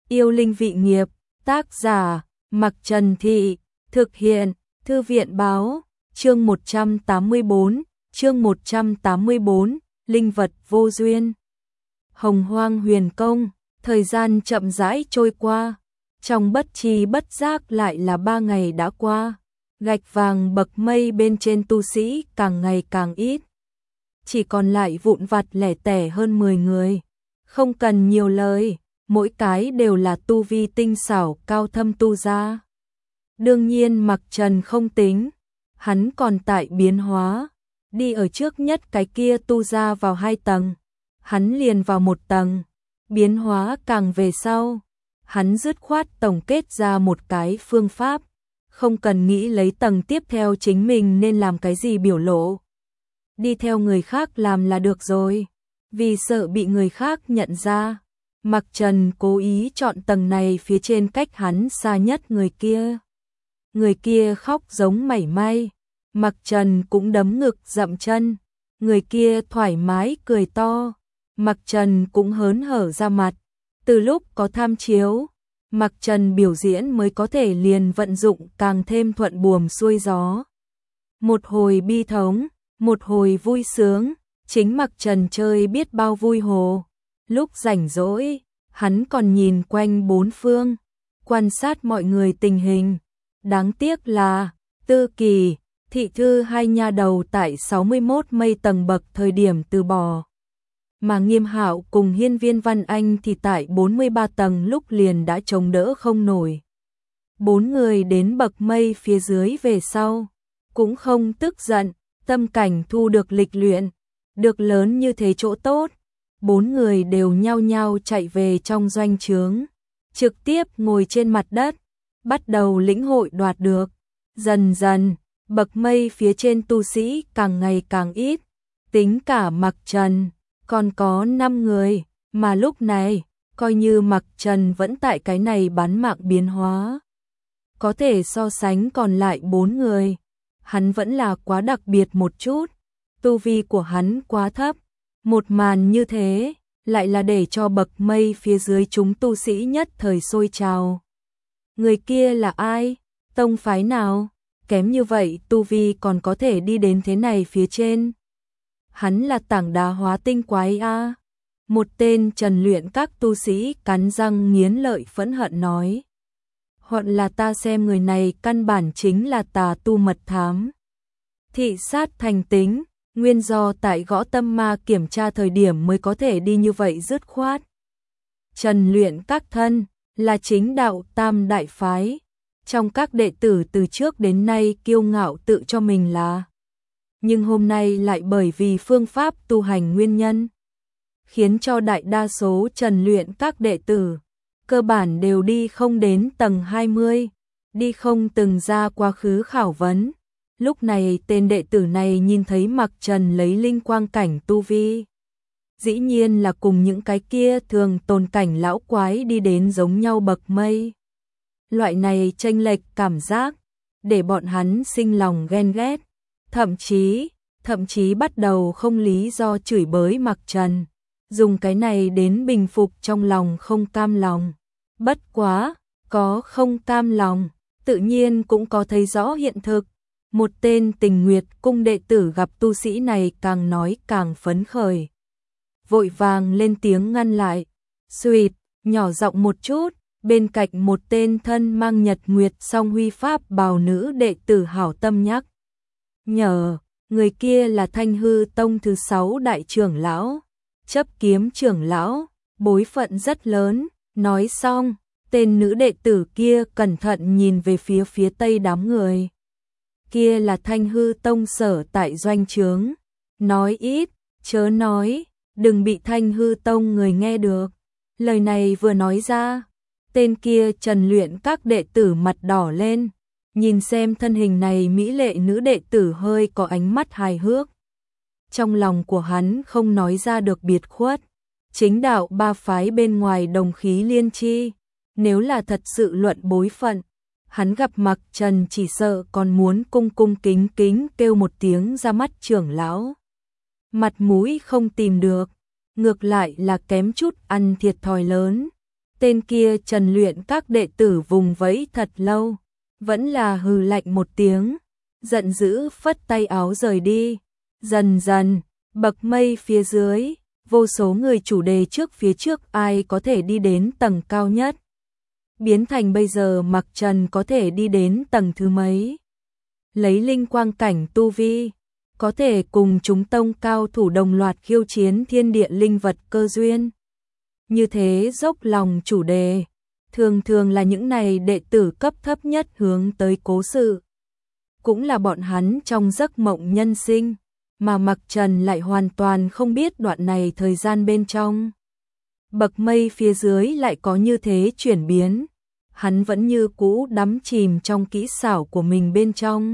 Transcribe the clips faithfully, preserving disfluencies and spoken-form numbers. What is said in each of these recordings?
Yêu linh vị nghiệp, tác giả, Mặc Trần Thị, thực hiện, Thư viện báo, chương một trăm tám mươi bốn, chương một trăm tám mươi bốn, linh vật vô duyên. Hồng Hoang Huyền Công, thời gian chậm rãi trôi qua, trong bất tri bất giác lại là ba ngày đã qua, gạch vàng bậc mây bên trên tu sĩ càng ngày càng ít. Chỉ còn lại vụn vặt lẻ tẻ hơn mười người, không cần nhiều lời, mỗi cái đều là tu vi tinh xảo cao thâm tu ra. Đương nhiên Mặc Trần không tính, hắn còn tại biến hóa, đi ở trước nhất cái kia tu ra vào hai tầng, hắn liền vào một tầng, biến hóa càng về sau, hắn dứt khoát tổng kết ra một cái phương pháp, không cần nghĩ lấy tầng tiếp theo chính mình nên làm cái gì biểu lộ. Đi theo người khác làm là được rồi, vì sợ bị người khác nhận ra. Mặc Trần cố ý chọn tầng này phía trên cách hắn xa nhất người kia. Người kia khóc giống mảy may, Mặc Trần cũng đấm ngực dậm chân, người kia thoải mái cười to, Mặc Trần cũng hớn hở ra mặt. Từ lúc có tham chiếu, Mặc Trần biểu diễn mới có thể liền vận dụng càng thêm thuận buồm xuôi gió. Một hồi bi thống, một hồi vui sướng, chính Mặc Trần chơi biết bao vui hồ. Lúc rảnh rỗi, hắn còn nhìn quanh bốn phương, quan sát mọi người tình hình. Đáng tiếc là, Tư Kỳ, Thị Thư hai nha đầu tại sáu mươi mốt mây tầng bậc thời điểm từ bỏ. Mà Nghiêm Hạo cùng Hiên Viên Văn Anh thì tại bốn mươi ba tầng lúc liền đã chống đỡ không nổi. Bốn người đến bậc mây phía dưới về sau, cũng không tức giận, tâm cảnh thu được lịch luyện, được lớn như thế chỗ tốt. Bốn người đều nhao nhao chạy về trong doanh trướng, trực tiếp ngồi trên mặt đất, bắt đầu lĩnh hội đoạt được. Dần dần, bậc mây phía trên tu sĩ càng ngày càng ít, tính cả Mặc Trần, còn có năm người, mà lúc này, coi như Mặc Trần vẫn tại cái này bán mạng biến hóa. Có thể so sánh còn lại bốn người, hắn vẫn là quá đặc biệt một chút, tu vi của hắn quá thấp. Một màn như thế, lại là để cho bậc mây phía dưới chúng tu sĩ nhất thời sôi trào. Người kia là ai? Tông phái nào? Kém như vậy tu vi còn có thể đi đến thế này phía trên. Hắn là tảng đá hóa tinh quái a. Một tên Trần luyện các tu sĩ cắn răng nghiến lợi phẫn hận nói. Hoặc là ta xem người này căn bản chính là tà tu mật thám. Thị sát thành tính. Nguyên do tại Gõ Tâm Ma kiểm tra thời điểm mới có thể đi như vậy dứt khoát. Trần luyện các thân là chính đạo tam đại phái, trong các đệ tử từ trước đến nay kiêu ngạo tự cho mình là. Nhưng hôm nay lại bởi vì phương pháp tu hành nguyên nhân, khiến cho đại đa số Trần luyện các đệ tử, cơ bản đều đi không đến tầng hai mươi, đi không từng ra quá khứ khảo vấn. Lúc này tên đệ tử này nhìn thấy Mặc Trần lấy linh quang cảnh tu vi. Dĩ nhiên là cùng những cái kia thường tồn cảnh lão quái đi đến giống nhau bậc mây. Loại này chênh lệch cảm giác, để bọn hắn sinh lòng ghen ghét. Thậm chí, thậm chí bắt đầu không lý do chửi bới Mặc Trần. Dùng cái này đến bình phục trong lòng không cam lòng. Bất quá, có không cam lòng, tự nhiên cũng có thấy rõ hiện thực. Một tên Tình Nguyệt cung đệ tử gặp tu sĩ này càng nói càng phấn khởi. Vội vàng lên tiếng ngăn lại. Xuyệt, nhỏ giọng một chút, bên cạnh một tên thân mang nhật nguyệt song huy pháp bào nữ đệ tử hảo tâm nhắc. Nhờ, người kia là Thanh Hư Tông thứ sáu đại trưởng lão, chấp kiếm trưởng lão, bối phận rất lớn. Nói xong, tên nữ đệ tử kia cẩn thận nhìn về phía phía tây đám người. Kia là Thanh Hư Tông sở tại doanh trướng. Nói ít, chớ nói, đừng bị Thanh Hư Tông người nghe được. Lời này vừa nói ra, tên kia Trần luyện các đệ tử mặt đỏ lên, nhìn xem thân hình này mỹ lệ nữ đệ tử hơi có ánh mắt hài hước. Trong lòng của hắn không nói ra được biệt khuất, chính đạo ba phái bên ngoài đồng khí liên chi, nếu là thật sự luận bối phận, hắn gặp Mặc Trần chỉ sợ còn muốn cung cung kính kính kêu một tiếng ra mắt trưởng lão. Mặt mũi không tìm được, ngược lại là kém chút ăn thiệt thòi lớn. Tên kia Trần Luyện các đệ tử vùng vẫy thật lâu, vẫn là hừ lạnh một tiếng, giận dữ phất tay áo rời đi. Dần dần, bậc mây phía dưới, vô số người chủ đề trước phía trước ai có thể đi đến tầng cao nhất. Biến thành bây giờ Mặc Trần có thể đi đến tầng thứ mấy. Lấy linh quang cảnh tu vi, có thể cùng chúng tông cao thủ đồng loạt khiêu chiến thiên địa linh vật cơ duyên. Như thế dốc lòng chủ đề, thường thường là những này đệ tử cấp thấp nhất hướng tới cố sự. Cũng là bọn hắn trong giấc mộng nhân sinh, mà Mặc Trần lại hoàn toàn không biết đoạn này thời gian bên trong. Bậc mây phía dưới lại có như thế chuyển biến, hắn vẫn như cũ đắm chìm trong kỹ xảo của mình bên trong.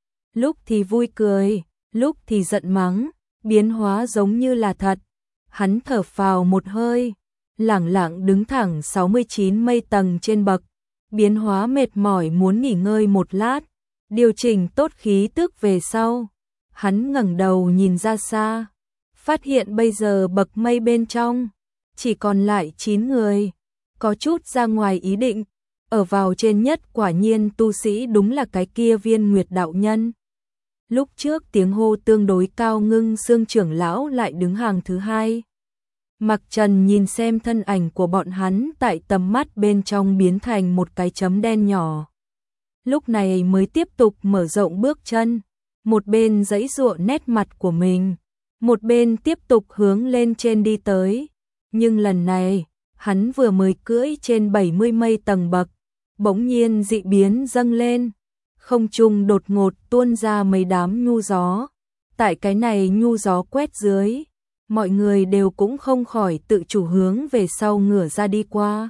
Lúc thì vui cười, lúc thì giận mắng, biến hóa giống như là thật. Hắn thở phào một hơi, lẳng lặng đứng thẳng sáu mươi chín mây tầng trên bậc, biến hóa mệt mỏi muốn nghỉ ngơi một lát, điều chỉnh tốt khí tức về sau. Hắn ngẩng đầu nhìn ra xa, phát hiện bây giờ bậc mây bên trong chỉ còn lại chín người, có chút ra ngoài ý định. Ở vào trên nhất quả nhiên tu sĩ đúng là cái kia Viên Nguyệt đạo nhân. Lúc trước tiếng hô tương đối cao ngưng xương trưởng lão lại đứng hàng thứ hai. Mặc Trần nhìn xem thân ảnh của bọn hắn tại tầm mắt bên trong biến thành một cái chấm đen nhỏ. Lúc này mới tiếp tục mở rộng bước chân, một bên giãy giụa nét mặt của mình, một bên tiếp tục hướng lên trên đi tới. Nhưng lần này, hắn vừa mới cưỡi trên bảy mươi mây tầng bậc, bỗng nhiên dị biến dâng lên, không trung đột ngột tuôn ra mấy đám nhu gió. Tại cái này nhu gió quét dưới, mọi người đều cũng không khỏi tự chủ hướng về sau ngửa ra đi qua.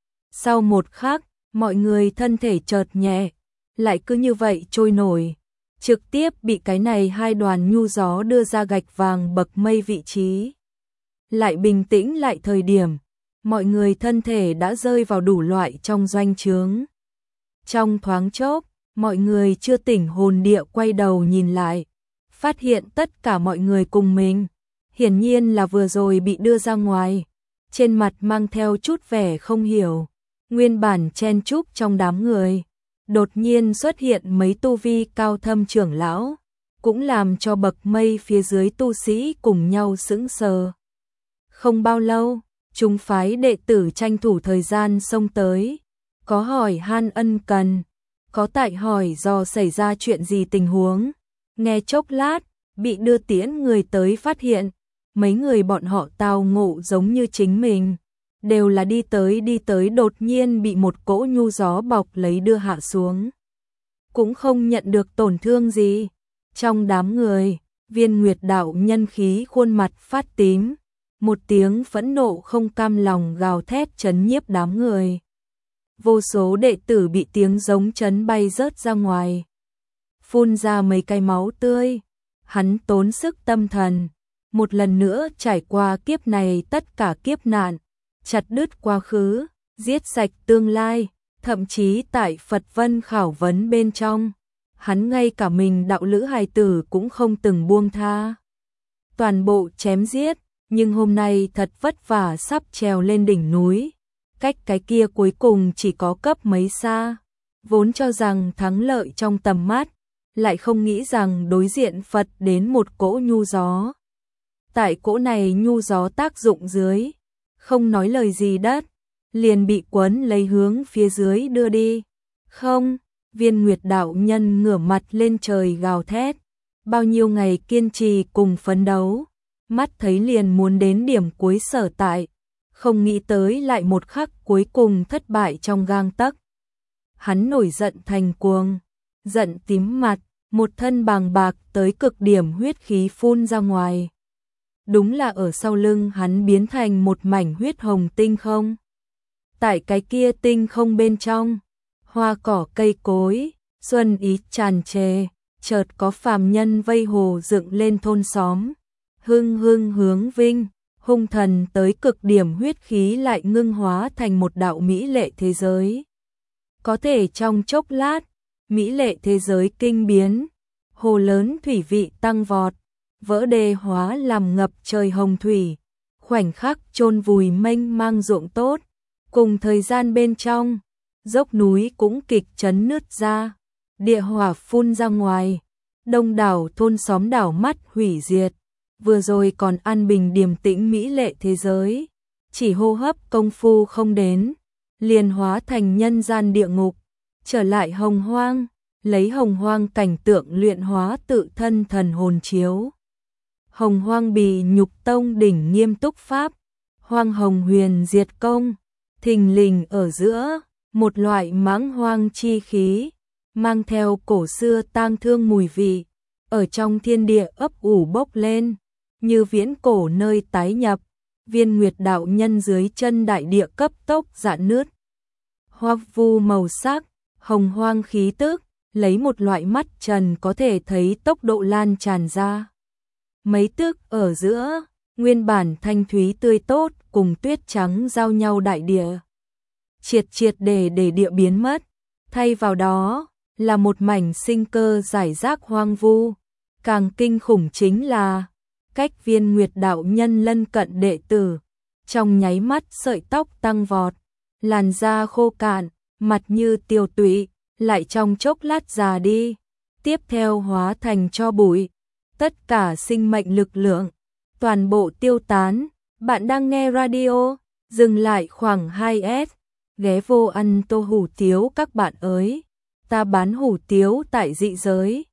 Sau một khắc, mọi người thân thể chợt nhẹ, lại cứ như vậy trôi nổi, trực tiếp bị cái này hai đoàn nhu gió đưa ra gạch vàng bậc mây vị trí. Lại bình tĩnh lại thời điểm, mọi người thân thể đã rơi vào đủ loại trong doanh trướng. Trong thoáng chốc, mọi người chưa tỉnh hồn địa quay đầu nhìn lại, phát hiện tất cả mọi người cùng mình, hiển nhiên là vừa rồi bị đưa ra ngoài, trên mặt mang theo chút vẻ không hiểu. Nguyên bản chen chúc trong đám người, đột nhiên xuất hiện mấy tu vi cao thâm trưởng lão, cũng làm cho bậc mây phía dưới tu sĩ cùng nhau sững sờ. Không bao lâu, chúng phái đệ tử tranh thủ thời gian xông tới, có hỏi han ân cần, có tại hỏi do xảy ra chuyện gì tình huống. Nghe chốc lát, bị đưa tiễn người tới phát hiện, mấy người bọn họ tao ngộ giống như chính mình, đều là đi tới đi tới đột nhiên bị một cỗ nhu gió bọc lấy đưa hạ xuống. Cũng không nhận được tổn thương gì. Trong đám người, Viên Nguyệt đạo nhân khí khuôn mặt phát tím, một tiếng phẫn nộ không cam lòng gào thét chấn nhiếp đám người. Vô số đệ tử bị tiếng giống chấn bay rớt ra ngoài, phun ra mấy cái máu tươi. Hắn tốn sức tâm thần, một lần nữa trải qua kiếp này tất cả kiếp nạn, chặt đứt quá khứ, giết sạch tương lai, thậm chí tại Phật Vân khảo vấn bên trong, hắn ngay cả mình đạo lữ hài tử cũng không từng buông tha. Toàn bộ chém giết, nhưng hôm nay thật vất vả sắp trèo lên đỉnh núi, cách cái kia cuối cùng chỉ có cấp mấy xa, vốn cho rằng thắng lợi trong tầm mắt, lại không nghĩ rằng đối diện Phật đến một cỗ nhu gió. Tại cỗ này nhu gió tác dụng dưới, không nói lời gì đất, liền bị quấn lấy hướng phía dưới đưa đi. Không, Viên Nguyệt đạo nhân ngửa mặt lên trời gào thét, bao nhiêu ngày kiên trì cùng phấn đấu, mắt thấy liền muốn đến điểm cuối sở tại, không nghĩ tới lại một khắc cuối cùng thất bại trong gang tấc. Hắn nổi giận thành cuồng, giận tím mặt, một thân bàng bạc tới cực điểm huyết khí phun ra ngoài. Đúng là ở sau lưng hắn biến thành một mảnh huyết hồng tinh không. Tại cái kia tinh không bên trong, hoa cỏ cây cối, xuân ý tràn trề, chợt có phàm nhân vây hồ dựng lên thôn xóm. Hưng hưng hướng vinh, hung thần tới cực điểm huyết khí lại ngưng hóa thành một đạo mỹ lệ thế giới. Có thể trong chốc lát, mỹ lệ thế giới kinh biến, hồ lớn thủy vị tăng vọt, vỡ đê hóa làm ngập trời hồng thủy, khoảnh khắc chôn vùi mênh mang ruộng tốt, Cùng thời gian bên trong, dốc núi cũng kịch chấn nứt ra, địa hỏa phun ra ngoài, đông đảo thôn xóm đảo mắt hủy diệt, vừa rồi còn an bình điềm tĩnh mỹ lệ thế giới, chỉ hô hấp công phu không đến, liền hóa thành nhân gian địa ngục, trở lại hồng hoang, lấy hồng hoang cảnh tượng luyện hóa tự thân thần hồn chiếu. Hồng hoang bì nhục tông đỉnh nghiêm túc pháp, hoang hồng huyền diệt công, thình lình ở giữa, một loại mãng hoang chi khí, mang theo cổ xưa tang thương mùi vị, ở trong thiên địa ấp ủ bốc lên, như viễn cổ nơi tái nhập, viên nguyệt đạo nhân dưới chân đại địa cấp tốc rạn nứt. Hoắc vu màu sắc, hồng hoang khí tức, lấy một loại mắt trần có thể thấy tốc độ lan tràn ra. Mấy tức ở giữa, nguyên bản thanh thúy tươi tốt cùng tuyết trắng giao nhau đại địa. Triệt triệt để để địa biến mất, thay vào đó là một mảnh sinh cơ giải rác hoang vu. Càng kinh khủng chính là, cách viên nguyệt đạo nhân lân cận đệ tử, trong nháy mắt sợi tóc tăng vọt, làn da khô cạn, mặt như tiêu tụy, lại trong chốc lát già đi, tiếp theo hóa thành tro bụi. Tất cả sinh mệnh lực lượng, toàn bộ tiêu tán. Bạn đang nghe radio, dừng lại khoảng hai s, ghé vô ăn tô hủ tiếu các bạn ơi. Ta bán hủ tiếu tại dị giới.